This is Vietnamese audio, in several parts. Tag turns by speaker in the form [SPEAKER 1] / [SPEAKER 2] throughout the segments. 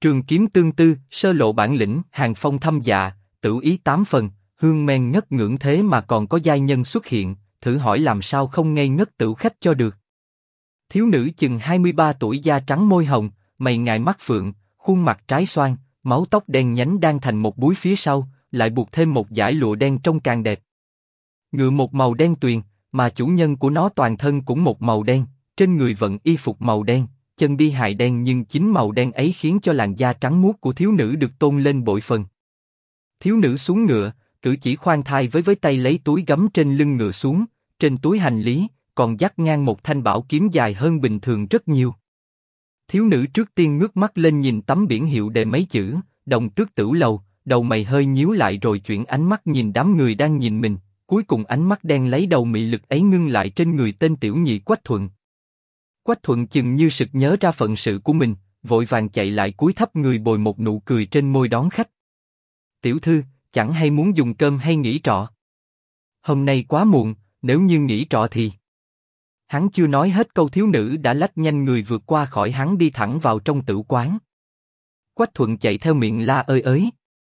[SPEAKER 1] Trường kiếm tương tư, sơ lộ bản lĩnh, hàng phong thâm dạ, tửu ý tám phần, hương men ngất ngưỡng thế mà còn có giai nhân xuất hiện, thử hỏi làm sao không ngây ngất tửu khách cho được. Thiếu nữ chừng 23 tuổi, da trắng môi hồng, mày ngài mắt phượng, khuôn mặt trái xoan, máu tóc đen nhánh đang thành một búi phía sau, lại buộc thêm một dải lụa đen trông càng đẹp. Ngựa một màu đen tuyền, mà chủ nhân của nó toàn thân cũng một màu đen, trên người vận y phục màu đen, chân đi hài đen, nhưng chính màu đen ấy khiến cho làn da trắng muốt của thiếu nữ được tôn lên bội phần. Thiếu nữ xuống ngựa, cử chỉ khoan thai với tay lấy túi gấm trên lưng ngựa xuống, trên túi hành lý còn dắt ngang một thanh bảo kiếm dài hơn bình thường rất nhiều. Thiếu nữ trước tiên ngước mắt lên nhìn tấm biển hiệu đề mấy chữ Đồng Tước Tửu Lầu, đầu mày hơi nhíu lại rồi chuyển ánh mắt nhìn đám người đang nhìn mình, cuối cùng ánh mắt đen lấy đầu mị lực ấy ngưng lại trên người tên tiểu nhị Quách Thuận. Quách Thuận chừng như sực nhớ ra phận sự của mình, vội vàng chạy lại cúi thấp người bồi một nụ cười trên môi đón khách. Tiểu thư, chẳng hay muốn dùng cơm hay nghỉ trọ? Hôm nay quá muộn, nếu như nghỉ trọ thì... Hắn chưa nói hết câu thiếu nữ đã lách nhanh người vượt qua khỏi hắn đi thẳng vào trong tửu quán. Quách Thuận chạy theo miệng la ơi ới.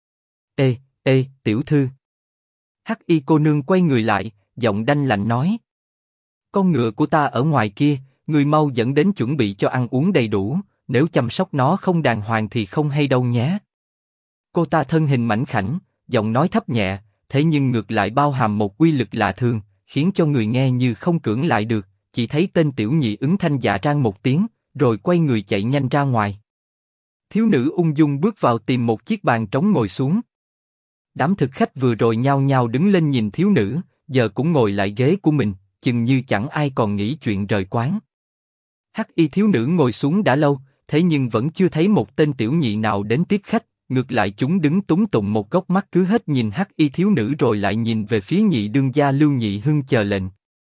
[SPEAKER 1] Ê, tiểu thư. Hắc y cô nương quay người lại, giọng đanh lạnh nói. Con ngựa của ta ở ngoài kia, người mau dẫn đến chuẩn bị cho ăn uống đầy đủ, nếu chăm sóc nó không đàng hoàng thì không hay đâu nhé. Cô ta thân hình mảnh khảnh, giọng nói thấp nhẹ, thế nhưng ngược lại bao hàm một uy lực lạ thường, khiến cho người nghe như không cưỡng lại được. Chỉ thấy tên tiểu nhị ứng thanh dạ rang một tiếng, rồi quay người chạy nhanh ra ngoài. Thiếu nữ ung dung bước vào tìm một chiếc bàn trống ngồi xuống. Đám thực khách vừa rồi nhao nhao đứng lên nhìn thiếu nữ, giờ cũng ngồi lại ghế của mình, chừng như chẳng ai còn nghĩ chuyện rời quán. Hắc y thiếu nữ ngồi xuống đã lâu, thế nhưng vẫn chưa thấy một tên tiểu nhị nào đến tiếp khách, ngược lại chúng đứng túng tụng một góc, mắt cứ hết nhìn hắc y thiếu nữ rồi lại nhìn về phía nhị đương gia Lưu Nhị Hưng chờ lệnh.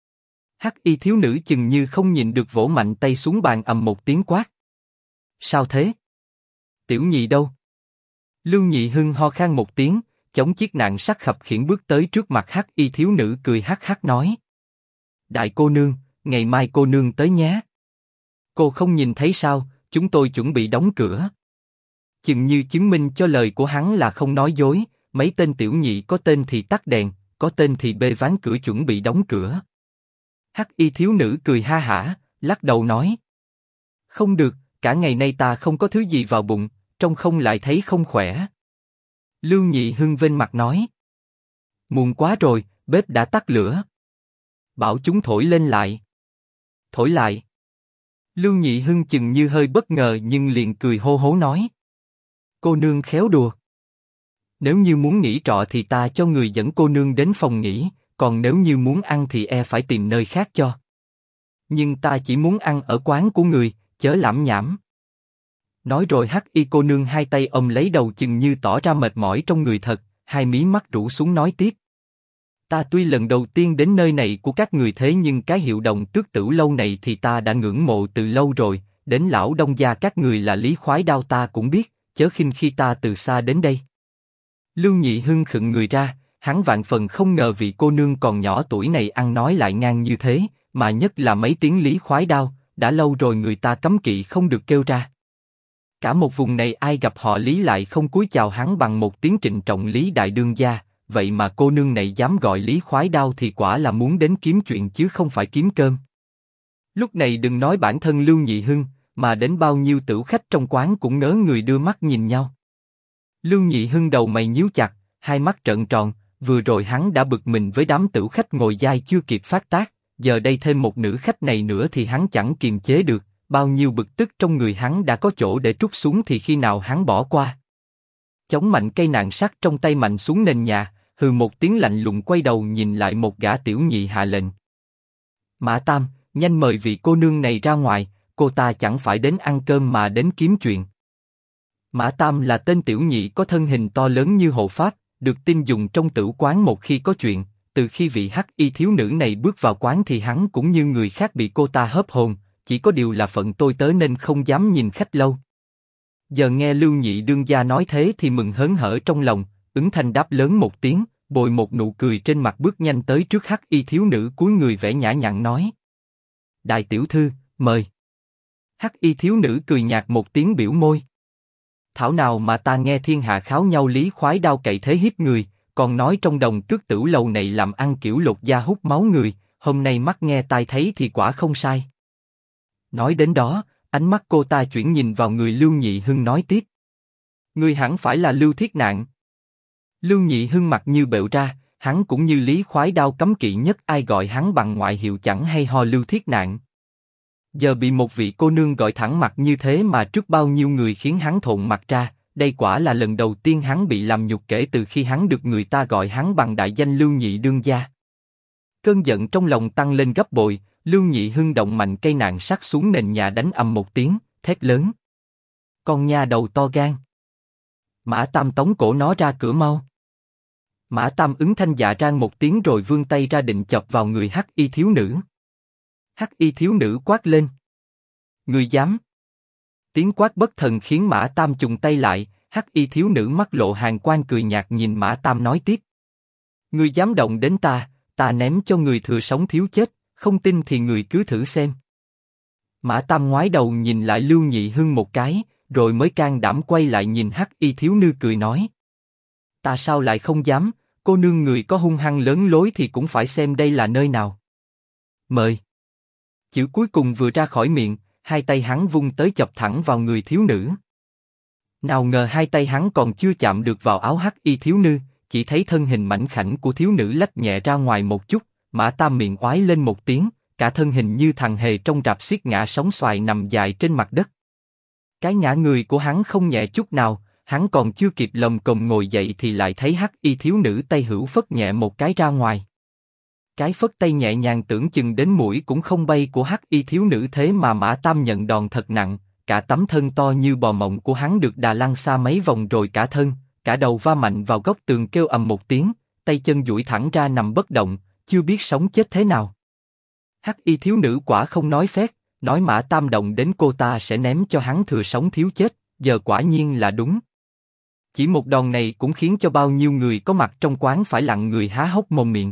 [SPEAKER 1] Hắc y thiếu nữ chừng như không nhìn được vỗ mạnh tay xuống bàn, ầm một tiếng quát. Sao thế? Tiểu nhị đâu? Lưu Nhị Hưng ho khan một tiếng, chống chiếc nạn sắt khập khiễng bước tới trước mặt hắc y thiếu nữ, cười hắc hắc nói. Đại cô nương, ngày mai cô nương tới nhé. Cô không nhìn thấy sao, chúng tôi chuẩn bị đóng cửa. Chừng như chứng minh cho lời của hắn là không nói dối, mấy tên tiểu nhị có tên thì tắt đèn, có tên thì bê ván cửa chuẩn bị đóng cửa. Hắc y thiếu nữ cười ha hả, lắc đầu nói. Không được, cả ngày nay ta không có thứ gì vào bụng, trông không lại thấy không khỏe. Lưu Nhị Hưng vênh mặt nói. Muộn quá rồi, bếp đã tắt lửa. Bảo chúng thổi lên lại. Thổi lại. Lưu Nhị Hưng chừng như hơi bất ngờ nhưng liền cười hô hố nói. Cô nương khéo đùa. Nếu như muốn nghỉ trọ thì ta cho người dẫn cô nương đến phòng nghỉ, còn nếu như muốn ăn thì phải tìm nơi khác cho. Nhưng ta chỉ muốn ăn ở quán của người, chớ lảm nhảm. Nói rồi hắc y cô nương hai tay ôm lấy đầu chừng như tỏ ra mệt mỏi trong người thật, hai mí mắt rũ xuống nói tiếp. Ta tuy lần đầu tiên đến nơi này của các người thế nhưng cái hiệu Đồng Tước Tửu Lâu này thì ta đã ngưỡng mộ từ lâu rồi, đến lão đông gia các người là Lý Khoái Đao ta cũng biết, chớ khinh khi ta từ xa đến đây. Lưu Nhị Hưng khựng người ra, hắn vạn phần không ngờ vị cô nương còn nhỏ tuổi này ăn nói lại ngang như thế, mà nhất là mấy tiếng Lý Khoái Đao, đã lâu rồi người ta cấm kỵ không được kêu ra. Cả một vùng này ai gặp họ Lý lại không cúi chào hắn bằng một tiếng trịnh trọng Lý đại đương gia, vậy mà cô nương này dám gọi Lý Khoái Đao thì quả là muốn đến kiếm chuyện chứ không phải kiếm cơm. Lúc này đừng nói bản thân Lưu Nhị Hưng, mà đến bao nhiêu tửu khách trong quán cũng ngớ người đưa mắt nhìn nhau. Lưu Nhị Hưng đầu mày nhíu chặt, hai mắt trợn tròn, vừa rồi hắn đã bực mình với đám tửu khách ngồi dai chưa kịp phát tác, giờ đây thêm một nữ khách này nữa thì hắn chẳng kiềm chế được, bao nhiêu bực tức trong người hắn đã có chỗ để trút xuống thì khi nào hắn bỏ qua. Chống mạnh cây nạn sắt trong tay mạnh xuống nền nhà, hừ một tiếng lạnh lùng quay đầu nhìn lại một gã tiểu nhị hạ lệnh. Mã Tam, nhanh mời vị cô nương này ra ngoài, cô ta chẳng phải đến ăn cơm mà đến kiếm chuyện. Mã Tam là tên tiểu nhị có thân hình to lớn như hộ pháp, được tin dùng trong tửu quán một khi có chuyện. Từ khi vị hắc y thiếu nữ này bước vào quán thì hắn cũng như người khác bị cô ta hớp hồn, chỉ có điều là phận tôi tớ nên không dám nhìn khách lâu. Giờ nghe Lưu Nhị đương gia nói thế thì mừng hớn hở trong lòng, ứng thanh đáp lớn một tiếng, bồi một nụ cười trên mặt bước nhanh tới trước hắc y thiếu nữ cúi người vẻ nhã nhặn nói. Đại tiểu thư, mời. Hắc y thiếu nữ cười nhạt một tiếng biểu môi. Thảo nào mà ta nghe thiên hạ kháo nhau lý khoái đao cậy thế hiếp người, còn nói trong đồng tước tử lầu này làm ăn kiểu lột da hút máu người, hôm nay mắt nghe tai thấy thì quả không sai. Nói đến đó, ánh mắt cô ta chuyển nhìn vào người Lưu Nhị Hưng nói tiếp. Ngươi hẳn phải là Lưu Thiết Nạn. Lưu Nhị Hưng mặt như bẹo ra, hắn cũng như lý khoái đao cấm kỵ nhất ai gọi hắn bằng ngoại hiệu chẳng hay ho Lưu Thiết Nạn. Giờ bị một vị cô nương gọi thẳng mặt như thế mà trước bao nhiêu người khiến hắn thộn mặt ra, đây quả là lần đầu tiên hắn bị làm nhục kể từ khi hắn được người ta gọi hắn bằng đại danh Lưu Nhị đương gia. Cơn giận trong lòng tăng lên gấp bội, Lưu Nhị Hưng động mạnh cây nạn sắt xuống nền nhà đánh ầm một tiếng, thét lớn. Con nha đầu to gan. Mã Tam tống cổ nó ra cửa mau. Mã Tam ứng thanh dạ rang một tiếng rồi vươn tay ra định chọc vào người hắc y thiếu nữ. Hắc y thiếu nữ quát lên. Ngươi dám? Tiếng quát bất thần khiến Mã Tam chùng tay lại, hắc y thiếu nữ mắt lộ hàn quang cười nhạt nhìn Mã Tam nói tiếp. Ngươi dám động đến ta ném cho người thừa sống thiếu chết, không tin thì người cứ thử xem. Mã Tam ngoái đầu nhìn lại Lưu Nhị Hưng một cái, rồi mới can đảm quay lại nhìn hắc y thiếu nữ cười nói. Ta sao lại không dám, cô nương người có hung hăng lớn lối thì cũng phải xem đây là nơi nào. Mời. Chữ cuối cùng vừa ra khỏi miệng, hai tay hắn vung tới chọc thẳng vào người thiếu nữ. Nào ngờ hai tay hắn còn chưa chạm được vào áo hắc y thiếu nữ, chỉ thấy thân hình mảnh khảnh của thiếu nữ lách nhẹ ra ngoài một chút, Mã Tam miệng oái lên một tiếng, cả thân hình như thằng hề trong rạp xiết ngã sóng xoài nằm dài trên mặt đất. Cái ngã người của hắn không nhẹ chút nào, hắn còn chưa kịp lồm cồm ngồi dậy thì lại thấy hắc y thiếu nữ tay hữu phất nhẹ một cái ra ngoài. Cái phất tay nhẹ nhàng tưởng chừng đến mũi cũng không bay của hắc y thiếu nữ thế mà Mã Tam nhận đòn thật nặng, cả tấm thân to như bò mộng của hắn được đà lăn xa mấy vòng rồi cả đầu va mạnh vào góc tường kêu ầm một tiếng, tay chân duỗi thẳng ra nằm bất động, chưa biết sống chết thế nào. Hắc y thiếu nữ quả không nói phét, nói Mã Tam động đến cô ta sẽ ném cho hắn thừa sống thiếu chết, giờ quả nhiên là đúng. Chỉ một đòn này cũng khiến cho bao nhiêu người có mặt trong quán phải lặng người há hốc mồm miệng.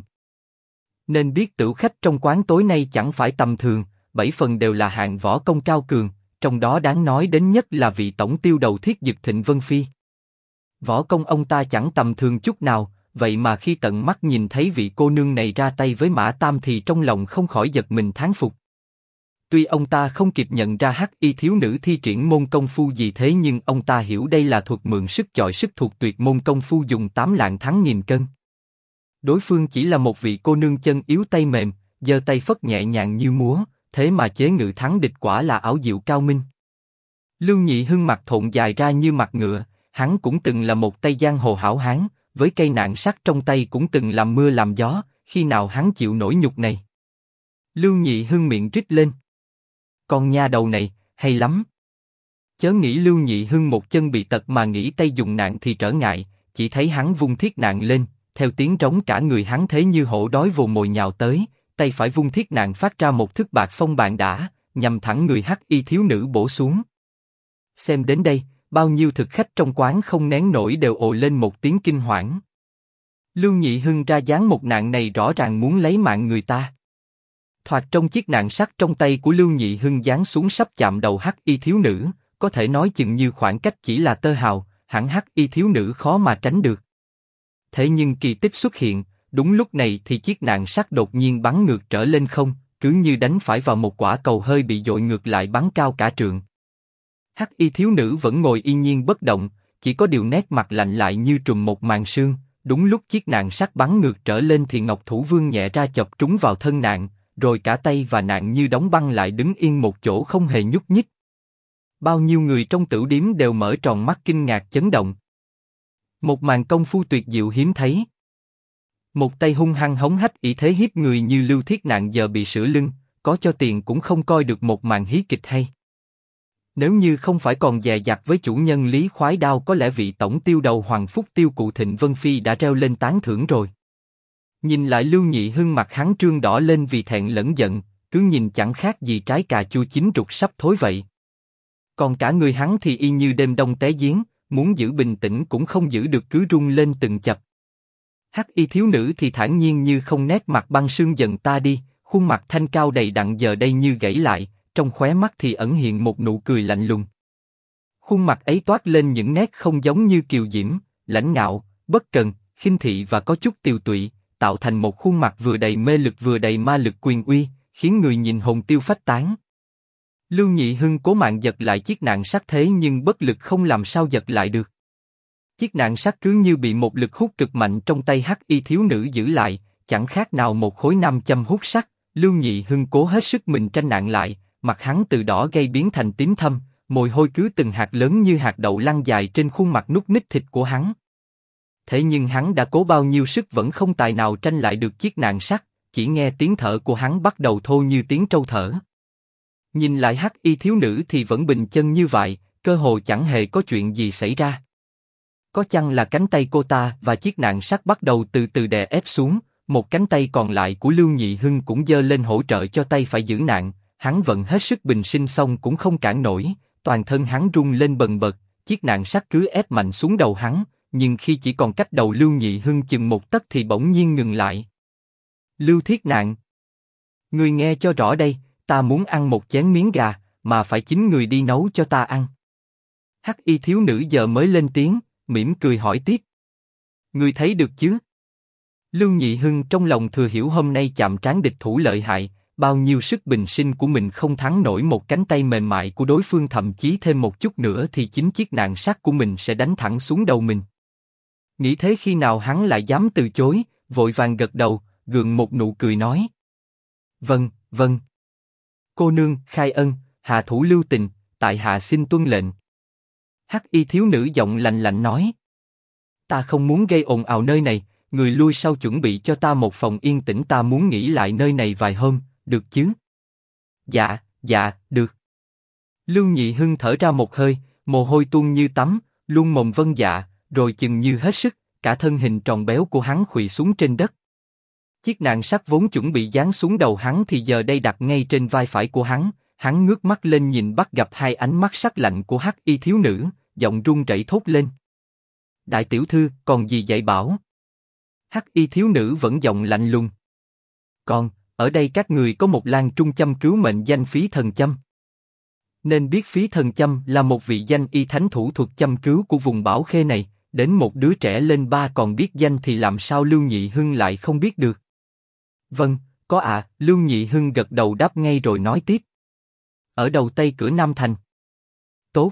[SPEAKER 1] Nên biết tửu khách trong quán tối nay chẳng phải tầm thường, 7 phần đều là hạng võ công cao cường, trong đó đáng nói đến nhất là vị tổng tiêu đầu Thiết Dực Thịnh Vân Phi. Võ công ông ta chẳng tầm thường chút nào, vậy mà khi tận mắt nhìn thấy vị cô nương này ra tay với Mã Tam thì trong lòng không khỏi giật mình thán phục. Tuy ông ta không kịp nhận ra hắc y thiếu nữ thi triển môn công phu gì thế nhưng ông ta hiểu đây là thuật mượn sức chọi sức thuộc tuyệt môn công phu dùng 8 lạng thắng nghìn cân. Đối phương chỉ là một vị cô nương chân yếu tay mềm, giơ tay phất nhẹ nhàng như múa, thế mà chế ngự thắng địch quả là ảo diệu cao minh. Lưu Nhị Hưng mặt thộn dài ra như mặt ngựa, hắn cũng từng là một tay giang hồ hảo hán, với cây nạn sắt trong tay cũng từng làm mưa làm gió, khi nào hắn chịu nổi nhục này. Lưu Nhị Hưng miệng rít lên. Con nha đầu này, hay lắm. Chớ nghĩ Lưu Nhị Hưng một chân bị tật mà nghĩ tay dùng nạn thì trở ngại, chỉ thấy hắn vung thiết nạn lên, theo tiếng trống cả người hắn thế như hổ đói vồ mồi nhào tới, tay phải vung thiết nạn phát ra một thức bạc phong bạn đả, nhằm thẳng người hắc y thiếu nữ bổ xuống. Xem đến đây, bao nhiêu thực khách trong quán không nén nổi đều ồ lên một tiếng kinh hoảng. Lưu Nhị Hưng ra dáng một nạn này rõ ràng muốn lấy mạng người ta. Thoạt trong chiếc nạn sắt trong tay của Lưu Nhị Hưng giáng xuống sắp chạm đầu hắc y thiếu nữ, có thể nói chừng như khoảng cách chỉ là tơ hào, hẳn hắc y thiếu nữ khó mà tránh được. Thế nhưng kỳ tích xuất hiện, đúng lúc này thì chiếc nạn sắt đột nhiên bắn ngược trở lên không, cứ như đánh phải vào một quả cầu hơi bị dội ngược lại bắn cao cả trượng. Hắc y thiếu nữ vẫn ngồi yên nhiên bất động, chỉ có điều nét mặt lạnh lại như trùm một màn sương. Đúng lúc chiếc nạn sắt bắn ngược trở lên thì Ngọc Thủ Vương nhẹ ra chọc trúng vào thân nạn, rồi cả tay và nạn như đóng băng lại đứng yên một chỗ không hề nhúc nhích. Bao nhiêu người trong tửu điếm đều mở tròn mắt kinh ngạc chấn động. Một màn công phu tuyệt diệu hiếm thấy. Một tay hung hăng hống hách ỷ thế hiếp người như Lưu Thiết Nạn giờ bị sửa lưng, có cho tiền cũng không coi được một màn hí kịch hay. Nếu như không phải còn dè dặt với chủ nhân Lý Khoái Đao có lẽ vị tổng tiêu đầu Hoàng Phúc Tiêu cụ Thịnh Vân Phi đã reo lên tán thưởng rồi. Nhìn lại Lưu Nhị Hưng mặt hắn trương đỏ lên vì thẹn lẫn giận, cứ nhìn chẳng khác gì trái cà chua chín rụt sắp thối vậy. Còn cả người hắn thì y như đêm đông té giếng, muốn giữ bình tĩnh cũng không giữ được cứ rung lên từng chập. Hắc y thiếu nữ thì thản nhiên như không, nét mặt băng sương dần ta đi, khuôn mặt thanh cao đầy đặn giờ đây như gãy lại, trong khóe mắt thì ẩn hiện một nụ cười lạnh lùng. Khuôn mặt ấy toát lên những nét không giống như kiều diễm, lãnh ngạo, bất cần, khinh thị và có chút tiều tụy, tạo thành một khuôn mặt vừa đầy mê lực vừa đầy ma lực quyền uy, khiến người nhìn hồn tiêu phách tán. Lưu Nhị Hưng cố mạng giật lại chiếc nạn sắt thế nhưng bất lực không làm sao giật lại được. Chiếc nạn sắt cứ như bị một lực hút cực mạnh trong tay hắc y thiếu nữ giữ lại, chẳng khác nào một khối nam châm hút sắt. Lưu Nhị Hưng cố hết sức mình tranh nạn lại, mặt hắn từ đỏ gay biến thành tím thâm, mồ hôi cứ từng hạt lớn như hạt đậu lăn dài trên khuôn mặt núc ních thịt của hắn. Thế nhưng hắn đã cố bao nhiêu sức vẫn không tài nào tranh lại được chiếc nạn sắt, chỉ nghe tiếng thở của hắn bắt đầu thô như tiếng trâu thở. Nhìn lại hắc y thiếu nữ thì vẫn bình chân như vậy, cơ hồ chẳng hề có chuyện gì xảy ra. Có chăng là cánh tay cô ta và chiếc nạn sắt bắt đầu từ từ đè ép xuống, một cánh tay còn lại của Lưu Nhị Hưng cũng giơ lên hỗ trợ cho tay phải giữ nạn, hắn vận hết sức bình sinh xong cũng không cản nổi, toàn thân hắn rung lên bần bật, chiếc nạn sắt cứ ép mạnh xuống đầu hắn, nhưng khi chỉ còn cách đầu Lưu Nhị Hưng chừng một tấc thì bỗng nhiên ngừng lại. Lưu Thiết Nạn, ngươi nghe cho rõ đây, ta muốn ăn một chén miếng gà, mà phải chính người đi nấu cho ta ăn. Hắc y thiếu nữ giờ mới lên tiếng, mỉm cười hỏi tiếp. Ngươi thấy được chứ? Lưu Nhị Hưng trong lòng thừa hiểu hôm nay chạm trán địch thủ lợi hại, bao nhiêu sức bình sinh của mình không thắng nổi một cánh tay mềm mại của đối phương, thậm chí thêm một chút nữa thì chính chiếc nạn sắt của mình sẽ đánh thẳng xuống đầu mình. Nghĩ thế khi nào hắn lại dám từ chối, vội vàng gật đầu, gượng một nụ cười nói. Vâng, vâng. Cô nương, khai ân, hạ thủ lưu tình, tại hạ xin tuân lệnh. Hắc y thiếu nữ giọng lạnh lạnh nói. Ta không muốn gây ồn ào nơi này, người lui sau chuẩn bị cho ta một phòng yên tĩnh, ta muốn nghỉ lại nơi này vài hôm, được chứ? Dạ, dạ, được. Lưu Nhị Hưng thở ra một hơi, mồ hôi tuôn như tắm, luôn mồm vâng dạ, rồi chừng như hết sức, cả thân hình tròn béo của hắn khuỵu xuống trên đất. Chiếc nạn sắt vốn chuẩn bị giáng xuống đầu hắn thì giờ đây đặt ngay trên vai phải của hắn, hắn ngước mắt lên nhìn bắt gặp hai ánh mắt sắc lạnh của hắc y thiếu nữ, giọng run rẩy thốt lên. Đại tiểu thư, còn gì dạy bảo? Hắc y thiếu nữ vẫn giọng lạnh lùng. Còn, ở đây các người có một lang trung châm cứu mệnh danh Phí Thần Châm. Nên biết Phí Thần Châm là một vị danh y thánh thủ thuật châm cứu của vùng Bảo Khê này, đến một đứa trẻ lên ba còn biết danh thì làm sao Lưu Nhị Hưng lại không biết được? Vâng, có ạ. Lưu Nhị Hưng gật đầu đáp ngay rồi nói tiếp. Ở đầu tây cửa Nam Thành. Tốt.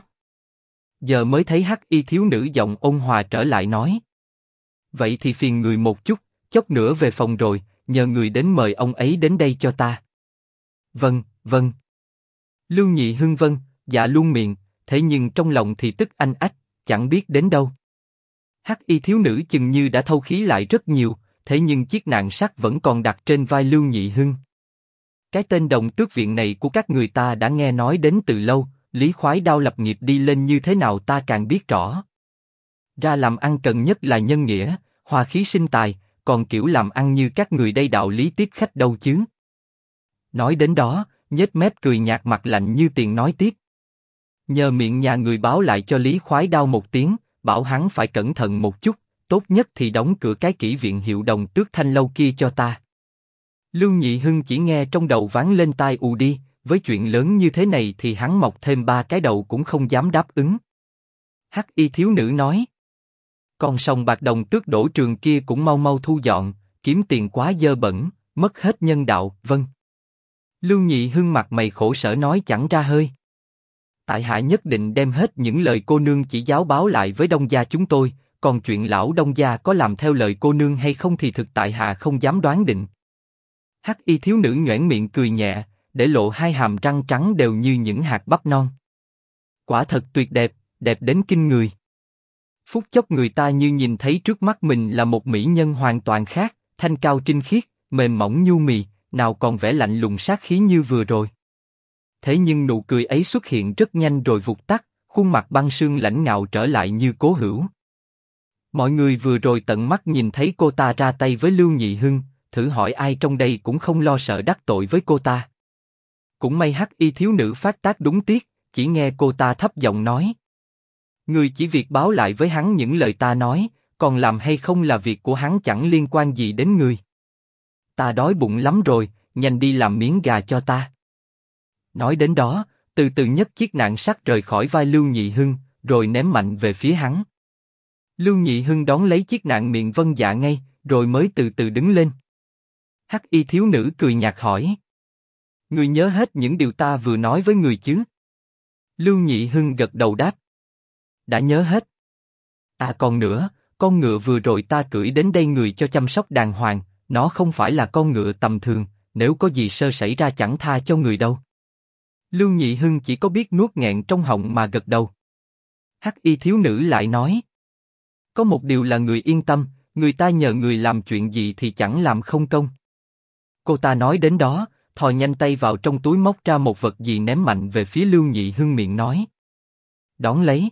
[SPEAKER 1] Giờ mới thấy hắc y thiếu nữ giọng ôn hòa trở lại nói. Vậy thì phiền người một chút, chốc nữa về phòng rồi, nhờ người đến mời ông ấy đến đây cho ta. Vâng, vâng. Lưu Nhị Hưng vâng, dạ luôn miệng, thế nhưng trong lòng thì tức anh ách, chẳng biết đến đâu. Hắc y thiếu nữ chừng như đã thâu khí lại rất nhiều, thế nhưng chiếc nạn sắt vẫn còn đặt trên vai Lưu Nhị Hưng. Cái tên Đồng Tước Viện này của các người ta đã nghe nói đến từ lâu, Lý Khoái Đao lập nghiệp đi lên như thế nào ta càng biết rõ. Ra làm ăn cần nhất là nhân nghĩa, hòa khí sinh tài, còn kiểu làm ăn như các người đây đạo lý tiếp khách đâu chứ. Nói đến đó, nhếch mép cười nhạt mặt lạnh như tiền nói tiếp. Nhờ miệng nhà người báo lại cho Lý Khoái Đao một tiếng, bảo hắn phải cẩn thận một chút, tốt nhất thì đóng cửa cái kỹ viện hiệu Đồng Tước Thanh lâu kia cho ta. Lưu Nhị Hưng chỉ nghe trong đầu ván lên tai ù đi, với chuyện lớn như thế này thì hắn mọc thêm 3 cái đầu cũng không dám đáp ứng. Hắc y thiếu nữ nói. Còn sòng bạc Đồng Tước đổ trường kia cũng mau mau thu dọn, kiếm tiền quá dơ bẩn, mất hết nhân đạo, vâng. Lưu Nhị Hưng mặt mày khổ sở nói chẳng ra hơi. Tại hạ nhất định đem hết những lời cô nương chỉ giáo báo lại với Đông gia chúng tôi, còn chuyện lão Đông gia có làm theo lời cô nương hay không thì thực tại hạ không dám đoán định. Hắc y thiếu nữ nhoẻn miệng cười nhẹ, để lộ hai hàm răng trắng đều như những hạt bắp non. Quả thật tuyệt đẹp, đẹp đến kinh người. Phút chốc người ta như nhìn thấy trước mắt mình là một mỹ nhân hoàn toàn khác, thanh cao trinh khiết, mềm mỏng nhu mì, nào còn vẻ lạnh lùng sát khí như vừa rồi. Thế nhưng nụ cười ấy xuất hiện rất nhanh rồi vụt tắt, khuôn mặt băng sương lãnh ngạo trở lại như cố hữu. Mọi người vừa rồi tận mắt nhìn thấy cô ta ra tay với Lưu Nhị Hưng, thử hỏi ai trong đây cũng không lo sợ đắc tội với cô ta. Cũng may hắc y thiếu nữ phát tác đúng tiết, chỉ nghe cô ta thấp giọng nói. Người chỉ việc báo lại với hắn những lời ta nói, còn làm hay không là việc của hắn chẳng liên quan gì đến người. Ta đói bụng lắm rồi, nhanh đi làm miếng gà cho ta. Nói đến đó, từ từ nhấc chiếc nạn sắt rời khỏi vai Lưu Nhị Hưng, rồi ném mạnh về phía hắn. Lưu Nhị Hưng đón lấy chiếc nạn miệng vâng dạ ngay, rồi mới từ từ đứng lên. Hắc y thiếu nữ cười nhạt hỏi: Ngươi nhớ hết những điều ta vừa nói với người chứ? Lưu Nhị Hưng gật đầu đáp: Đã nhớ hết. À còn nữa, con ngựa vừa rồi ta cưỡi đến đây người cho chăm sóc đàng hoàng, nó không phải là con ngựa tầm thường, nếu có gì sơ xảy ra chẳng tha cho người đâu. Lưu Nhị Hưng chỉ có biết nuốt nghẹn trong họng mà gật đầu. Hắc y thiếu nữ lại nói: Có một điều là người yên tâm, người ta nhờ người làm chuyện gì thì chẳng làm không công. Cô ta nói đến đó, thò nhanh tay vào trong túi móc ra một vật gì ném mạnh về phía Lưu Nhị Hưng miệng nói: Đón lấy.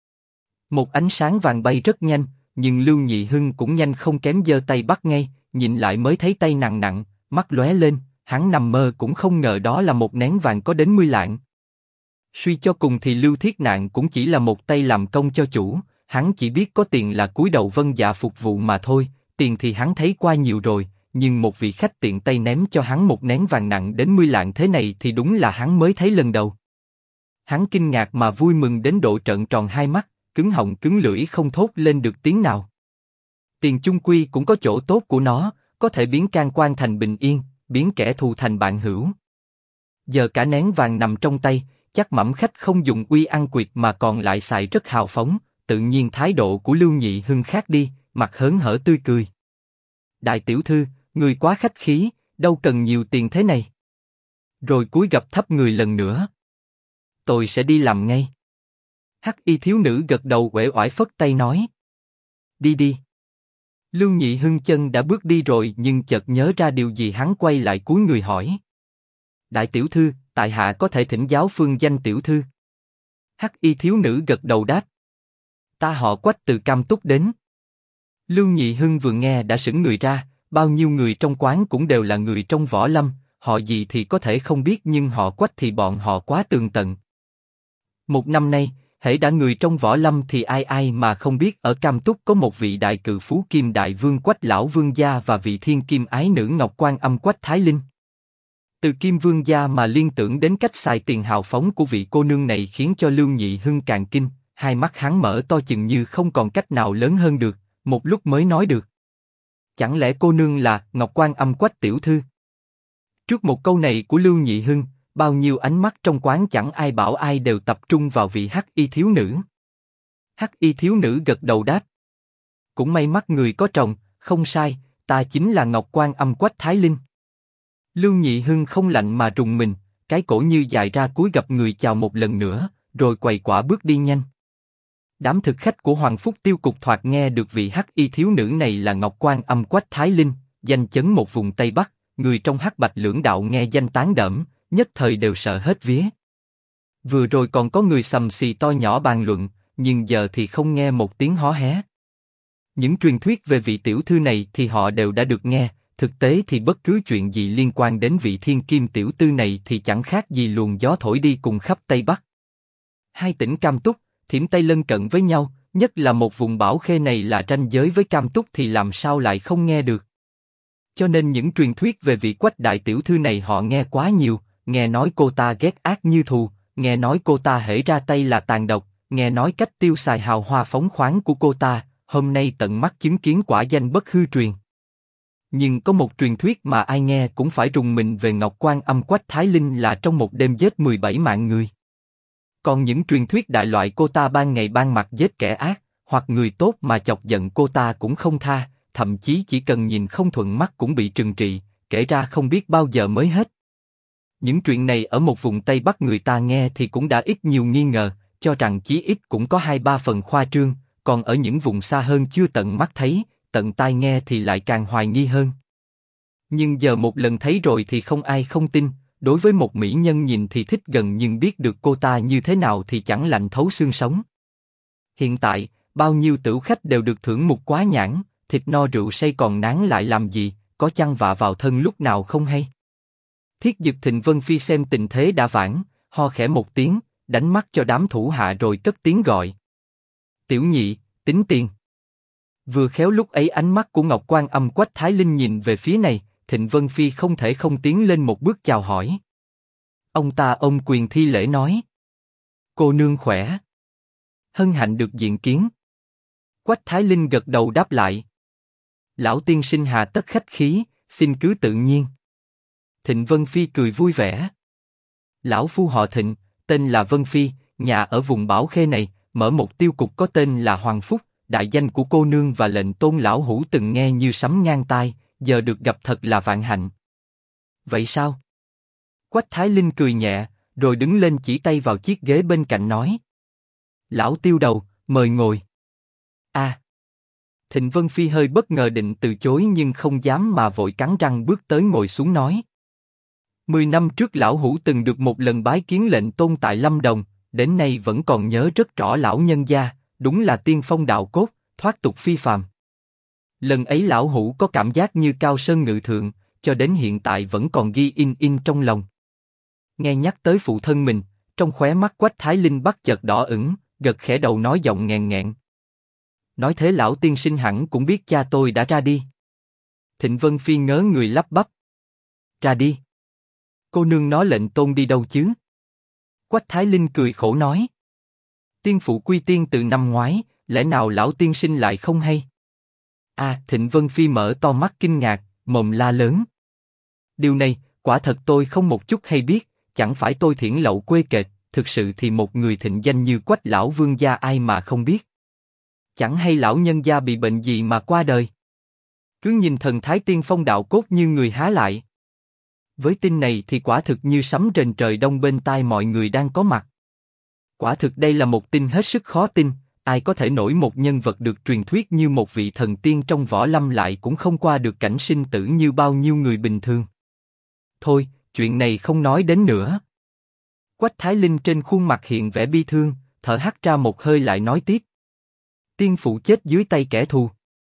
[SPEAKER 1] Một ánh sáng vàng bay rất nhanh, nhưng Lưu Nhị Hưng cũng nhanh không kém giơ tay bắt ngay, nhìn lại mới thấy tay nặng nặng, mắt lóe lên, hắn nằm mơ cũng không ngờ đó là một nén vàng có đến 10 lạng. Suy cho cùng thì Lưu Thiết Nạn cũng chỉ là một tay làm công cho chủ, hắn chỉ biết có tiền là cúi đầu vâng dạ phục vụ mà thôi, tiền thì hắn thấy qua nhiều rồi, nhưng một vị khách tiện tay ném cho hắn một nén vàng nặng đến 10 lạng thế này thì đúng là hắn mới thấy lần đầu. Hắn kinh ngạc mà vui mừng đến độ trợn tròn hai mắt, cứng họng cứng lưỡi không thốt lên được tiếng nào. Tiền chung quy cũng có chỗ tốt của nó, có thể biến can quan thành bình yên, biến kẻ thù thành bạn hữu. Giờ cả nén vàng nằm trong tay, chắc mẩm khách không dùng uy ăn quyệt mà còn lại xài rất hào phóng, tự nhiên thái độ của Lưu Nhị Hưng khác đi, mặt hớn hở tươi cười. Đại tiểu thư, người quá khách khí, đâu cần nhiều tiền thế này. Rồi cúi gập thấp người lần nữa. Tôi sẽ đi làm ngay. Hắc y thiếu nữ gật đầu uể oải phất tay nói: Đi đi. Lưu Nhị Hưng chân đã bước đi rồi nhưng chợt nhớ ra điều gì hắn quay lại cúi người hỏi: Đại tiểu thư, tại hạ có thể thỉnh giáo phương danh tiểu thư? Hắc y thiếu nữ gật đầu đáp: Ta họ Quách từ Cam Túc đến. Lưu Nhị Hưng vừa nghe đã sững người ra, bao nhiêu người trong quán cũng đều là người trong võ lâm, họ gì thì có thể không biết nhưng họ Quách thì bọn họ quá tường tận. Một năm nay, hễ đã người trong võ lâm thì ai ai mà không biết ở Cam Túc có một vị đại cự phú Kim Đại Vương Quách Lão Vương gia và vị thiên kim ái nữ Ngọc Quan Âm Quách Thái Linh. Từ Kim Vương gia mà liên tưởng đến cách xài tiền hào phóng của vị cô nương này khiến cho Lưu Nhị Hưng càng kinh, hai mắt hắn mở to chừng như không còn cách nào lớn hơn được, một lúc mới nói được: Chẳng lẽ cô nương là Ngọc Quan Âm Quách tiểu thư? Trước một câu này của Lưu Nhị Hưng, bao nhiêu ánh mắt trong quán chẳng ai bảo ai đều tập trung vào vị hắc y thiếu nữ. Hắc y thiếu nữ gật đầu đáp: Cũng may mắt người có tròng, không sai, ta chính là Ngọc Quan Âm Quách Thái Linh. Lưu Nhị Hưng không lạnh mà rùng mình, cái cổ như dài ra cúi gập người chào một lần nữa, rồi quầy quả bước đi nhanh. Đám thực khách của Hoàng Phúc Tiêu Cục thoạt nghe được vị hắc y thiếu nữ này là Ngọc Quan Âm Quách Thái Linh, danh chấn một vùng Tây Bắc, người trong hắc bạch lưỡng đạo nghe danh tán đẫm, nhất thời đều sợ hết vía. Vừa rồi còn có người sầm xì to nhỏ bàn luận, nhưng giờ thì không nghe một tiếng hó hé. Những truyền thuyết về vị tiểu thư này thì họ đều đã được nghe, thực tế thì bất cứ chuyện gì liên quan đến vị thiên kim tiểu thư này thì chẳng khác gì luồng gió thổi đi cùng khắp Tây Bắc. Hai tỉnh Cam Túc, Thiểm Tây lân cận với nhau, nhất là một vùng Bảo Khê này là ranh giới với Cam Túc thì làm sao lại không nghe được. Cho nên những truyền thuyết về vị Quách đại tiểu thư này họ nghe quá nhiều, nghe nói cô ta ghét ác như thù, nghe nói cô ta hễ ra tay là tàn độc, nghe nói cách tiêu xài hào hoa phóng khoáng của cô ta, hôm nay tận mắt chứng kiến quả danh bất hư truyền. Nhưng có một truyền thuyết mà ai nghe cũng phải rùng mình về Ngọc Quan Âm Quách Thái Linh là trong một đêm giết 17 mạng người. Còn những truyền thuyết đại loại cô ta ban ngày ban mặt giết kẻ ác, hoặc người tốt mà chọc giận cô ta cũng không tha, thậm chí chỉ cần nhìn không thuận mắt cũng bị trừng trị, kể ra không biết bao giờ mới hết. Những chuyện này ở một vùng Tây Bắc người ta nghe thì cũng đã ít nhiều nghi ngờ, cho rằng chí ít cũng có 2-3 phần khoa trương, còn ở những vùng xa hơn chưa tận mắt thấy, tận tai nghe thì lại càng hoài nghi hơn. Nhưng giờ một lần thấy rồi thì không ai không tin, đối với một mỹ nhân nhìn thì thích gần nhưng biết được cô ta như thế nào thì chẳng lạnh thấu xương sống. Hiện tại, bao nhiêu tửu khách đều được thưởng một quá nhãn, thịt no rượu say còn nán lại làm gì, có chăng vạ vào thân lúc nào không hay. Thiết Dực Thịnh Vân Phi xem tình thế đã vãn, ho khẽ một tiếng, đánh mắt cho đám thủ hạ rồi cất tiếng gọi: Tiểu nhị, tính tiền. Vừa khéo lúc ấy ánh mắt của Ngọc Quan Âm Quách Thái Linh nhìn về phía này, Thịnh Vân Phi không thể không tiến lên một bước chào hỏi. Ông ta ôm quyền thi lễ nói. Cô nương khỏe. Hân hạnh được diện kiến. Quách Thái Linh gật đầu đáp lại. Lão tiên sinh hà tất khách khí, xin cứ tự nhiên. Thịnh Vân Phi cười vui vẻ. Lão phu họ Thịnh, tên là Vân Phi, nhà ở vùng Bảo Khê này, mở một tiêu cục có tên là Hoàng Phúc, đại danh của cô nương và lệnh tôn lão hủ từng nghe như sấm ngang tai, giờ được gặp thật là vạn hạnh. Vậy sao? Quách Thái Linh cười nhẹ, rồi đứng lên chỉ tay vào chiếc ghế bên cạnh nói. Lão Tiêu đầu, mời ngồi. Thịnh Vân Phi hơi bất ngờ định từ chối nhưng không dám mà vội cắn răng bước tới ngồi xuống nói. 10 năm trước lão hủ từng được một lần bái kiến lệnh tôn tại Lâm Đồng, đến nay vẫn còn nhớ rất rõ lão nhân gia, đúng là tiên phong đạo cốt, thoát tục phi phàm. Lần ấy lão hủ có cảm giác như cao sơn ngự thượng, cho đến hiện tại vẫn còn ghi in in trong lòng. Nghe nhắc tới phụ thân mình, trong khóe mắt Quách Thái Linh bắt chợt đỏ ửng, gật khẽ đầu nói giọng nghẹn nghẹn. Nói thế lão tiên sinh hẳn cũng biết cha tôi đã ra đi. Thịnh Vân Phi ngớ người lắp bắp. Ra đi? Cô nương nói lệnh tôn đi đâu chứ? Quách Thái Linh cười khổ nói. Tiên phụ quy tiên từ năm ngoái, lẽ nào lão tiên sinh lại không hay? Thịnh Vân Phi mở to mắt kinh ngạc, mồm la lớn. Điều này, quả thật tôi không một chút hay biết, chẳng phải tôi thiển lậu quê kệch, thực sự thì một người thịnh danh như Quách lão vương gia ai mà không biết. Chẳng hay lão nhân gia bị bệnh gì mà qua đời. Cứ nhìn thần thái tiên phong đạo cốt như người há lại. Với tin này thì quả thực như sấm rền trời đông bên tai mọi người đang có mặt. Quả thực đây là một tin hết sức khó tin, ai có thể nổi một nhân vật được truyền thuyết như một vị thần tiên trong võ lâm lại cũng không qua được cảnh sinh tử như bao nhiêu người bình thường. Thôi, chuyện này không nói đến nữa. Quách Thái Linh trên khuôn mặt hiện vẻ bi thương, thở hắt ra một hơi lại nói tiếp. Tiên phụ chết dưới tay kẻ thù.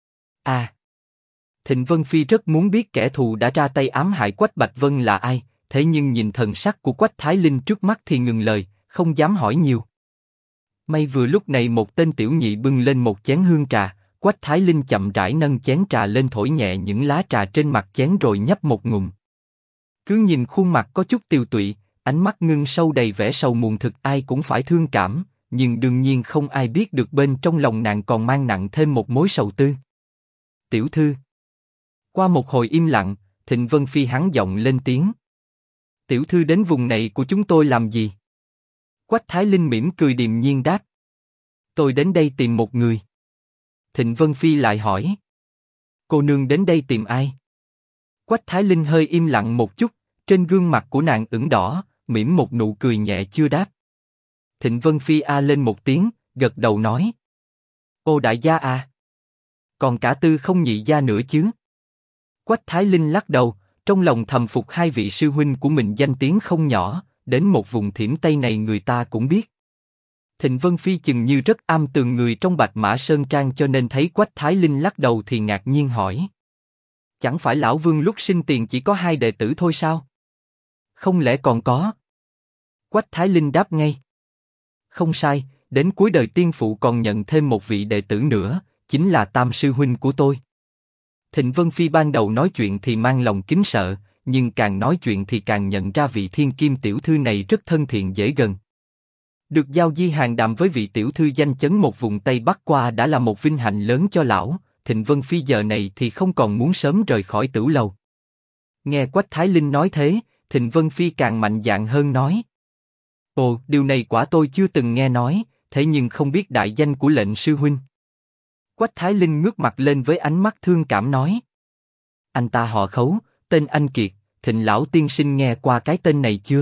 [SPEAKER 1] Thịnh Vân Phi rất muốn biết kẻ thù đã ra tay ám hại Quách Bạch Vân là ai, thế nhưng nhìn thần sắc của Quách Thái Linh trước mắt thì ngừng lời, không dám hỏi nhiều. May vừa lúc này một tên tiểu nhị bưng lên một chén hương trà, Quách Thái Linh chậm rãi nâng chén trà lên thổi nhẹ những lá trà trên mặt chén rồi nhấp một ngụm. Cứ nhìn khuôn mặt có chút tiều tụy, ánh mắt ngưng sâu đầy vẻ sầu muộn thực ai cũng phải thương cảm, nhưng đương nhiên không ai biết được bên trong lòng nàng còn mang nặng thêm một mối sầu tư. Tiểu thư. Qua một hồi im lặng, Thịnh Vân Phi hắn giọng lên tiếng. Tiểu thư đến vùng này của chúng tôi làm gì? Quách Thái Linh mỉm cười điềm nhiên đáp. Tôi đến đây tìm một người. Thịnh Vân Phi lại hỏi. Cô nương đến đây tìm ai? Quách Thái Linh hơi im lặng một chút, trên gương mặt của nàng ửng đỏ, mỉm một nụ cười nhẹ chưa đáp. Thịnh Vân Phi lên một tiếng, gật đầu nói. Ô đại gia còn cả Tư không nhị gia nữa chứ? Quách Thái Linh lắc đầu, trong lòng thầm phục hai vị sư huynh của mình danh tiếng không nhỏ, đến một vùng thiểm Tây này người ta cũng biết. Thịnh Vân Phi chừng như rất am tường người trong Bạch Mã Sơn Trang cho nên thấy Quách Thái Linh lắc đầu thì ngạc nhiên hỏi. Chẳng phải lão Vương lúc sinh tiền chỉ có 2 đệ tử thôi sao? Không lẽ còn có? Quách Thái Linh đáp ngay. Không sai, đến cuối đời tiên phụ còn nhận thêm một vị đệ tử nữa, chính là Tam sư huynh của tôi. Thịnh Vân Phi ban đầu nói chuyện thì mang lòng kính sợ, nhưng càng nói chuyện thì càng nhận ra vị thiên kim tiểu thư này rất thân thiện dễ gần. Được giao di hàng đàm với vị tiểu thư danh chấn một vùng Tây Bắc qua đã là một vinh hạnh lớn cho lão. Thịnh Vân Phi giờ này thì không còn muốn sớm rời khỏi tửu lầu. Nghe Quách Thái Linh nói thế, Thịnh Vân Phi càng mạnh dạn hơn nói. Ồ, điều này quả tôi chưa từng nghe nói, thế nhưng không biết đại danh của lệnh sư huynh. Quách Thái Linh ngước mặt lên với ánh mắt thương cảm nói. Anh ta họ Khấu, tên anh Kiệt, Thịnh lão tiên sinh nghe qua cái tên này chưa?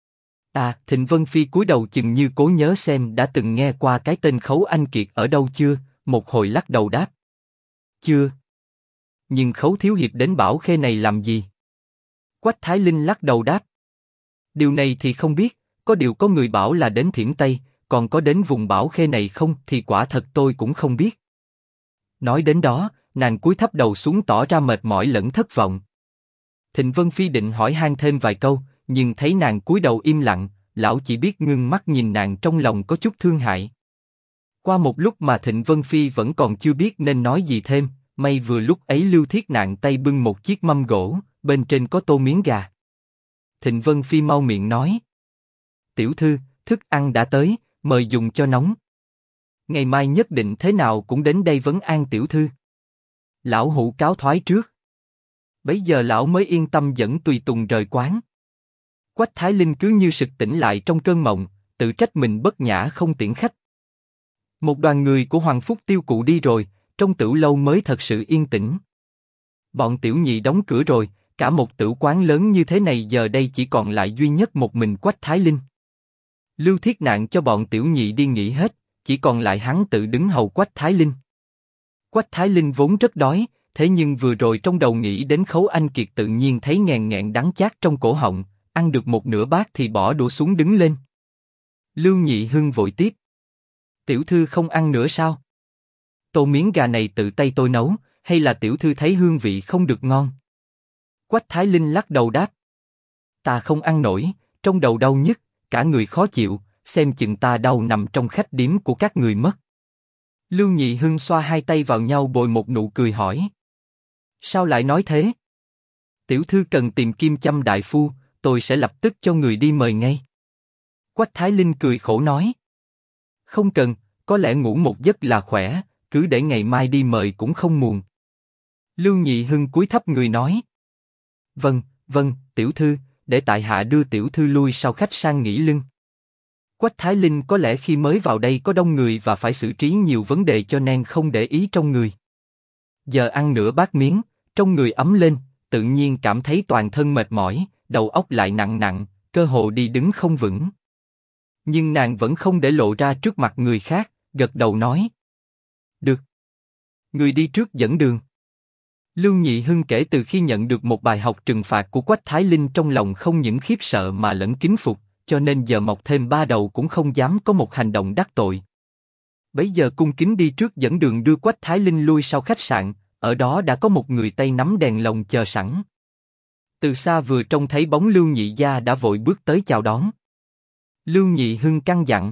[SPEAKER 1] Thịnh Vân Phi cúi đầu chừng như cố nhớ xem đã từng nghe qua cái tên Khấu anh Kiệt ở đâu chưa, một hồi lắc đầu đáp. Chưa. Nhưng Khấu thiếu hiệp đến Bảo Khê này làm gì? Quách Thái Linh lắc đầu đáp. Điều này thì không biết, có điều có người bảo là đến Thiểm Tây, còn có đến vùng Bảo Khê này không thì quả thật tôi cũng không biết. Nói đến đó, nàng cúi thấp đầu xuống tỏ ra mệt mỏi lẫn thất vọng. Thịnh Vân Phi định hỏi han thêm vài câu, nhưng thấy nàng cúi đầu im lặng, lão chỉ biết ngưng mắt nhìn nàng trong lòng có chút thương hại. Qua một lúc mà Thịnh Vân Phi vẫn còn chưa biết nên nói gì thêm, may vừa lúc ấy Lưu Thiết Nạn tay bưng một chiếc mâm gỗ, bên trên có tô miếng gà. Thịnh Vân Phi mau miệng nói. Tiểu thư, thức ăn đã tới, mời dùng cho nóng. Ngày mai nhất định thế nào cũng đến đây vấn an tiểu thư. Lão hủ cáo thoái trước. Bấy giờ lão mới yên tâm dẫn tùy tùng rời quán. Quách Thái Linh cứ như sực tỉnh lại trong cơn mộng, tự trách mình bất nhã không tiễn khách. Một đoàn người của Hoàng Phúc Tiêu cụ đi rồi, trong tửu lâu mới thật sự yên tĩnh. Bọn tiểu nhị đóng cửa rồi, cả một tửu quán lớn như thế này giờ đây chỉ còn lại duy nhất một mình Quách Thái Linh. Lưu Thiết Nạn cho bọn tiểu nhị đi nghỉ hết, chỉ còn lại hắn tự đứng hầu Quách Thái Linh. Quách Thái Linh vốn rất đói, thế nhưng vừa rồi trong đầu nghĩ đến Khấu Anh Kiệt tự nhiên thấy nghèn nghẹn đắng chát trong cổ họng, ăn được một nửa bát thì bỏ đũa xuống đứng lên. Lưu Nhị Hưng vội tiếp. Tiểu thư không ăn nữa sao? Tô miếng gà này tự tay tôi nấu, hay là tiểu thư thấy hương vị không được ngon? Quách Thái Linh lắc đầu đáp. Ta không ăn nổi, trong đầu đau nhức, cả người khó chịu, xem chừng ta đau nằm trong khách điếm của các người mất. Lưu Nhị Hưng xoa hai tay vào nhau bồi một nụ cười hỏi. Sao lại nói thế? Tiểu thư cần tìm Kim Châm đại phu, tôi sẽ lập tức cho người đi mời ngay. Quách Thái Linh cười khổ nói. Không cần, có lẽ ngủ một giấc là khỏe, cứ để ngày mai đi mời cũng không muộn. Lưu Nhị Hưng cúi thấp người nói. Vâng, vâng, tiểu thư, để tại hạ đưa tiểu thư lui sau khách sang nghỉ lưng. Quách Thái Linh có lẽ khi mới vào đây có đông người và phải xử trí nhiều vấn đề cho nên không để ý trong người. Giờ ăn nửa bát miếng, trong người ấm lên, tự nhiên cảm thấy toàn thân mệt mỏi, đầu óc lại nặng nặng, cơ hồ đi đứng không vững. Nhưng nàng vẫn không để lộ ra trước mặt người khác, gật đầu nói. Được. Người đi trước dẫn đường. Lưu Nhị Hưng kể từ khi nhận được một bài học trừng phạt của Quách Thái Linh trong lòng không những khiếp sợ mà lẫn kính phục, cho nên giờ mọc thêm ba đầu cũng không dám có một hành động đắc tội. Bấy giờ cung kính đi trước dẫn đường đưa Quách Thái Linh lui sau khách sạn, ở đó đã có một người tay nắm đèn lồng chờ sẵn. Từ xa vừa trông thấy bóng Lưu Nhị gia đã vội bước tới chào đón. Lưu Nhị Hưng căn dặn.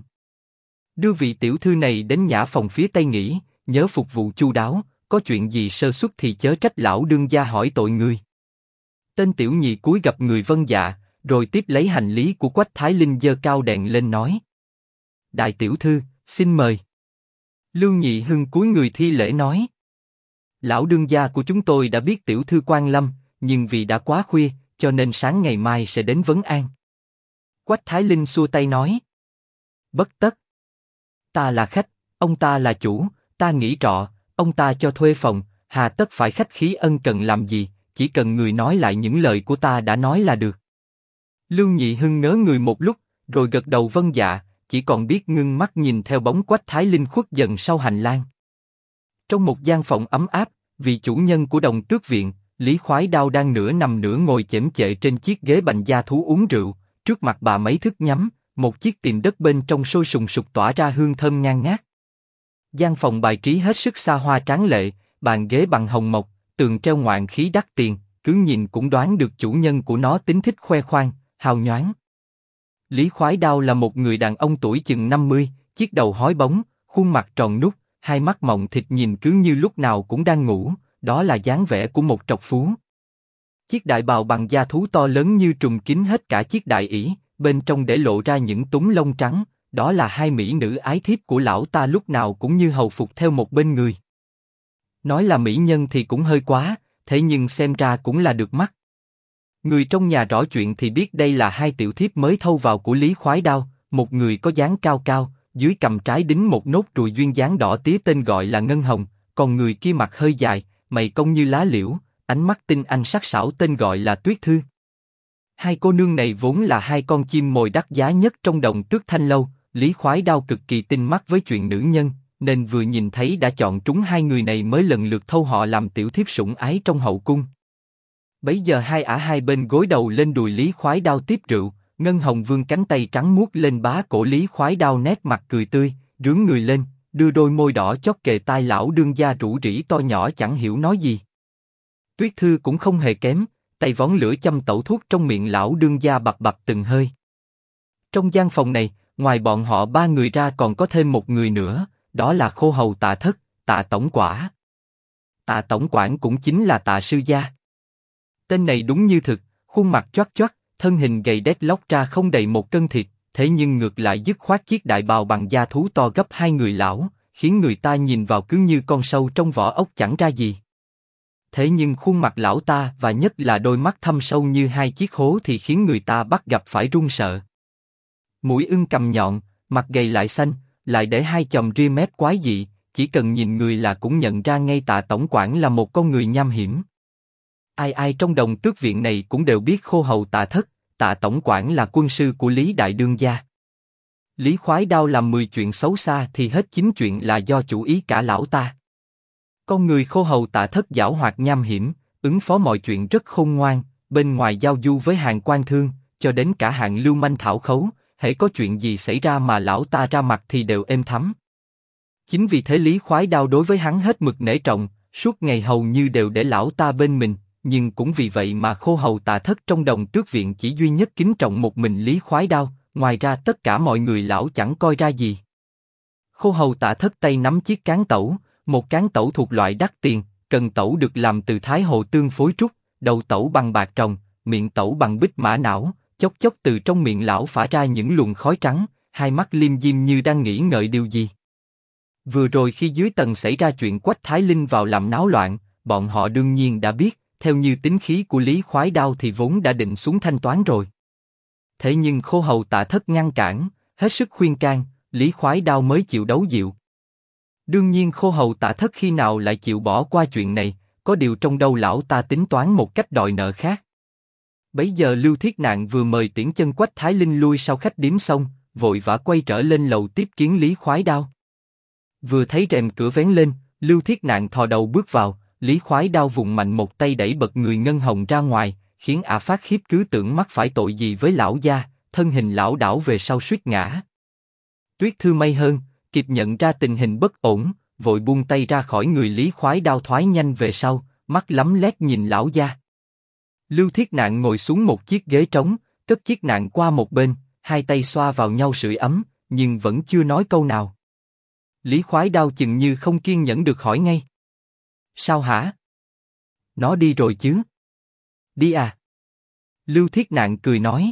[SPEAKER 1] Đưa vị tiểu thư này đến nhã phòng phía tây nghỉ, nhớ phục vụ chu đáo, có chuyện gì sơ suất thì chớ trách lão đương gia hỏi tội người. Tên tiểu nhị cúi gập người vâng dạ, rồi tiếp lấy hành lý của Quách Thái Linh giơ cao đèn lên nói. Đại tiểu thư, xin mời. Lưu Nhị Hưng cúi người thi lễ nói. Lão đương gia của chúng tôi đã biết tiểu thư quan lâm, nhưng vì đã quá khuya, cho nên sáng ngày mai sẽ đến vấn an. Quách Thái Linh xua tay nói. Bất tất. Ta là khách, ông ta là chủ, ta nghỉ trọ, ông ta cho thuê phòng, hà tất phải khách khí ân cần làm gì, chỉ cần người nói lại những lời của ta đã nói là được. Lưu Nhị Hưng ngớ người một lúc, rồi gật đầu vâng dạ, chỉ còn biết ngưng mắt nhìn theo bóng Quách Thái Linh khuất dần sau hành lang. Trong một gian phòng ấm áp, vị chủ nhân của Đồng Tước viện, Lý Khoái Đao đang nửa nằm nửa ngồi chễm chệ trên chiếc ghế bành da thú uống rượu, trước mặt bà mấy thức nhắm, một chiếc tiệm đất bên trong sôi sùng sục tỏa ra hương thơm ngang ngát. Gian phòng bài trí hết sức xa hoa tráng lệ, bàn ghế bằng hồng mộc, tường treo ngoạn khí đắt tiền, cứ nhìn cũng đoán được chủ nhân của nó tính thích khoe khoang, hào nhoáng. Lý Khoái Đao là một người đàn ông tuổi chừng 50, chiếc đầu hói bóng, khuôn mặt tròn nút, hai mắt mọng thịt nhìn cứ như lúc nào cũng đang ngủ, đó là dáng vẻ của một trọc phú. Chiếc đại bào bằng da thú to lớn như trùm kín hết cả chiếc đại ỷ, bên trong để lộ ra những túng lông trắng, đó là hai mỹ nữ ái thiếp của lão ta lúc nào cũng như hầu phục theo một bên người. Nói là mỹ nhân thì cũng hơi quá, thế nhưng xem ra cũng là được mắt. Người trong nhà rõ chuyện thì biết đây là hai tiểu thiếp mới thâu vào của Lý Khoái Đao, một người có dáng cao cao, dưới cằm trái đính một nốt ruồi duyên dáng đỏ tía tên gọi là Ngân Hồng, còn người kia mặt hơi dài, mày cong như lá liễu, ánh mắt tinh anh sắc sảo tên gọi là Tuyết Thư. Hai cô nương này vốn là hai con chim mồi đắt giá nhất trong Đồng Tước Thanh lâu, Lý Khoái Đao cực kỳ tinh mắt với chuyện nữ nhân, nên vừa nhìn thấy đã chọn trúng hai người này mới lần lượt thâu họ làm tiểu thiếp sủng ái trong hậu cung. Bấy giờ hai ả hai bên gối đầu lên đùi Lý Khoái Đao tiếp rượu, Ngân Hồng vươn cánh tay trắng muốt lên bá cổ Lý Khoái Đao nét mặt cười tươi, rướn người lên, đưa đôi môi đỏ chót kề tai lão đương gia rủ rỉ to nhỏ chẳng hiểu nói gì. Tuyết Thư cũng không hề kém, tay vón lửa châm tẩu thuốc trong miệng lão đương gia bập bập từng hơi. Trong gian phòng này, ngoài bọn họ ba người ra còn có thêm một người nữa, đó là Khô Hầu Tạ Thất, Tạ Tổng Quả. Tạ Tổng Quản cũng chính là Tạ Sư Gia. Tên này đúng như thực, khuôn mặt choác choác, thân hình gầy đét lóc ra không đầy 1 cân thịt, thế nhưng ngược lại dứt khoát chiếc đại bào bằng da thú to gấp 2 người lão, khiến người ta nhìn vào cứ như con sâu trong vỏ ốc chẳng ra gì. Thế nhưng khuôn mặt lão ta và nhất là đôi mắt thâm sâu như 2 chiếc hố thì khiến người ta bắt gặp phải run sợ. Mũi ưng cầm nhọn, mặt gầy lại xanh, lại để 2 chòm ria mép quái dị, chỉ cần nhìn người là cũng nhận ra ngay Tạ tổng quản là một con người nham hiểm. Ai ai trong Đồng Tước viện này cũng đều biết Khô hầu Tạ Thất, Tạ tổng quản là quân sư của Lý đại đương gia. Lý Khoái Đao làm 10 chuyện xấu xa thì hết 9 chuyện là do chủ ý cả lão ta. Con người Khô hầu Tạ Thất giảo hoạt nham hiểm, ứng phó mọi chuyện rất khôn ngoan, bên ngoài giao du với hàng quan thương, cho đến cả hạng lưu manh thảo khấu, hễ có chuyện gì xảy ra mà lão ta ra mặt thì đều êm thấm. Chính vì thế Lý Khoái Đao đối với hắn hết mực nể trọng, suốt ngày hầu như đều để lão ta bên mình, nhưng cũng vì vậy mà Khô hầu Tạ Thất trong Đồng Tước viện chỉ duy nhất kính trọng một mình Lý Khoái Đao, ngoài ra tất cả mọi người lão chẳng coi ra gì. Khô hầu Tạ Thất tay nắm chiếc cán tẩu, một cán tẩu thuộc loại đắt tiền, cần tẩu được làm từ thái hồ tương phối trúc, đầu tẩu bằng bạc trồng, miệng tẩu bằng bích mã não, chốc chốc từ trong miệng lão phả ra những luồng khói trắng, hai mắt liêm diêm như đang nghĩ ngợi điều gì. Vừa rồi khi dưới tầng xảy ra chuyện Quách Thái Linh vào làm náo loạn, bọn họ đương nhiên đã biết, theo như tính khí của Lý Khoái Đao thì vốn đã định xuống thanh toán rồi. Thế nhưng Khô hầu Tạ Thất ngăn cản, hết sức khuyên can, Lý Khoái Đao mới chịu đấu dịu. Đương nhiên Khô hầu Tạ Thất khi nào lại chịu bỏ qua chuyện này, có điều trong đầu lão ta tính toán một cách đòi nợ khác. Bấy giờ Lưu Thiết Nạn vừa mời tiễn chân Quách Thái Linh lui sau khách điếm xong, vội vã quay trở lên lầu tiếp kiến Lý Khoái Đao. Vừa thấy rèm cửa vén lên, Lưu Thiết Nạn thò đầu bước vào, Lý Khoái Đao vùng mạnh một tay đẩy bật người Ngân Hồng ra ngoài, khiến ả phát khiếp cứ tưởng mắc phải tội gì với lão gia, thân hình lão đảo về sau suýt ngã. Tuyết Thư may hơn, kịp nhận ra tình hình bất ổn, vội buông tay ra khỏi người Lý Khoái Đao thoái nhanh về sau, mắt lấm lét nhìn lão gia. Lưu Thiết Nạn ngồi xuống một chiếc ghế trống, cất chiếc nạn qua một bên, hai tay xoa vào nhau sưởi ấm, nhưng vẫn chưa nói câu nào. Lý Khoái Đao chừng như không kiên nhẫn được hỏi ngay. Sao hả? Nó đi rồi chứ? Đi à? Lưu Thiết Nạn cười nói.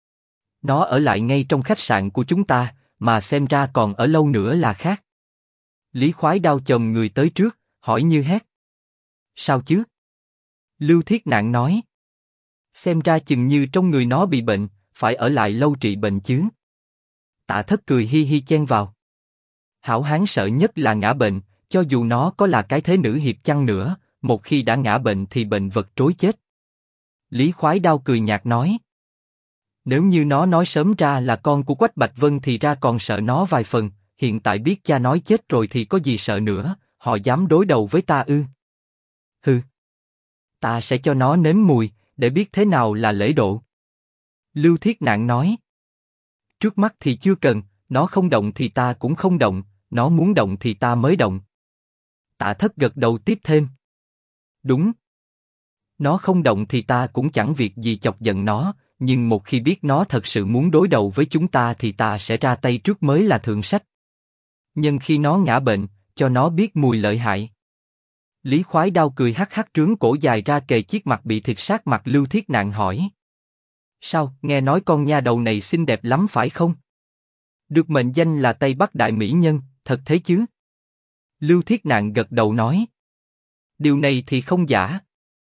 [SPEAKER 1] Nó ở lại ngay trong khách sạn của chúng ta, mà xem ra còn ở lâu nữa là khác. Lý Khoái Đao chồm người tới trước, hỏi như hét. Sao chứ? Lưu Thiết Nạn nói. Xem ra chừng như trong người nó bị bệnh, phải ở lại lâu trị bệnh chứ. Tạ Thất cười hi hi chen vào. Hảo hán sợ nhất là ngã bệnh, cho dù nó có là cái thế nữ hiệp chăng nữa, một khi đã ngã bệnh thì bệnh vật trối chết. Lý Khoái Đao cười nhạt nói. Nếu như nó nói sớm ra là con của Quách Bạch Vân thì ra còn sợ nó vài phần, hiện tại biết cha nói chết rồi thì có gì sợ nữa, họ dám đối đầu với ta ư? Hừ. Ta sẽ cho nó nếm mùi, để biết thế nào là lễ độ. Lưu Thiết Nạn nói. Trước mắt thì chưa cần, nó không động thì ta cũng không động, nó muốn động thì ta mới động. Tạ Thất gật đầu tiếp thêm. Đúng. Nó không động thì ta cũng chẳng việc gì chọc giận nó, nhưng một khi biết nó thật sự muốn đối đầu với chúng ta thì ta sẽ ra tay trước mới là thượng sách. Nhưng khi nó ngã bệnh, cho nó biết mùi lợi hại. Lý Khoái Đao cười hắc hắc trướng cổ dài ra kề chiếc mặt bị thịt sát mặt Lưu Thiết Nạn hỏi. Sao, nghe nói con nha đầu này xinh đẹp lắm phải không? Được mệnh danh là Tây Bắc Đại Mỹ Nhân, thật thế chứ? Lưu Thiết Nạn gật đầu nói. Điều này thì không giả.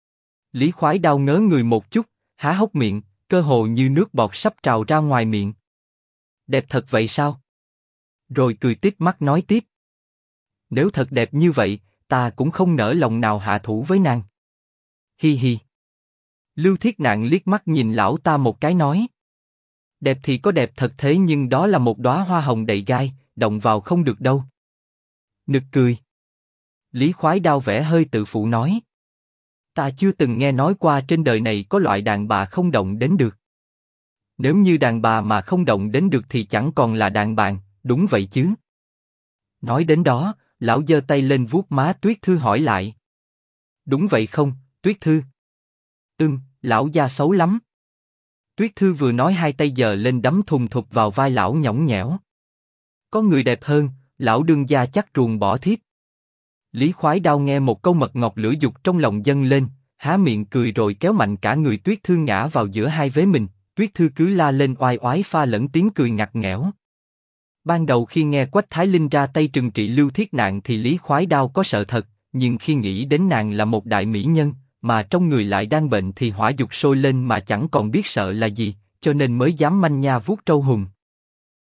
[SPEAKER 1] Lý Khoái Đao ngớ người một chút, há hốc miệng, cơ hồ như nước bọt sắp trào ra ngoài miệng. Đẹp thật vậy sao? Rồi cười tít mắt nói tiếp. Nếu thật đẹp như vậy, ta cũng không nỡ lòng nào hạ thủ với nàng. Hi hi. Lưu Thiết Nạn liếc mắt nhìn lão ta một cái nói. Đẹp thì có đẹp thật thế nhưng đó là một đóa hoa hồng đầy gai, động vào không được đâu. Nực cười. Lý Khoái Đao vẻ hơi tự phụ nói. Ta chưa từng nghe nói qua trên đời này có loại đàn bà không động đến được. Nếu như đàn bà mà không động đến được thì chẳng còn là đàn bà, đúng vậy chứ. Nói đến đó, lão giơ tay lên vuốt má Tuyết Thư hỏi lại. Đúng vậy không, Tuyết Thư? Lão gia xấu lắm. Tuyết Thư vừa nói hai tay giơ lên đấm thùng thụp vào vai lão nhõng nhẽo. Có người đẹp hơn, lão đương gia chắc ruồng bỏ thiếp. Lý Khoái Đao nghe một câu mật ngọt lửa dục trong lòng dâng lên, há miệng cười rồi kéo mạnh cả người Tuyết Thư ngã vào giữa hai vế mình, Tuyết Thư cứ la lên oai oái pha lẫn tiếng cười ngặt nghẽo. Ban đầu khi nghe Quách Thái Linh ra tay trừng trị Lưu Thiết Nạn thì Lý Khoái Đao có sợ thật, nhưng khi nghĩ đến nàng là một đại mỹ nhân, mà trong người lại đang bệnh thì hỏa dục sôi lên mà chẳng còn biết sợ là gì, cho nên mới dám manh nha vuốt trâu hùng.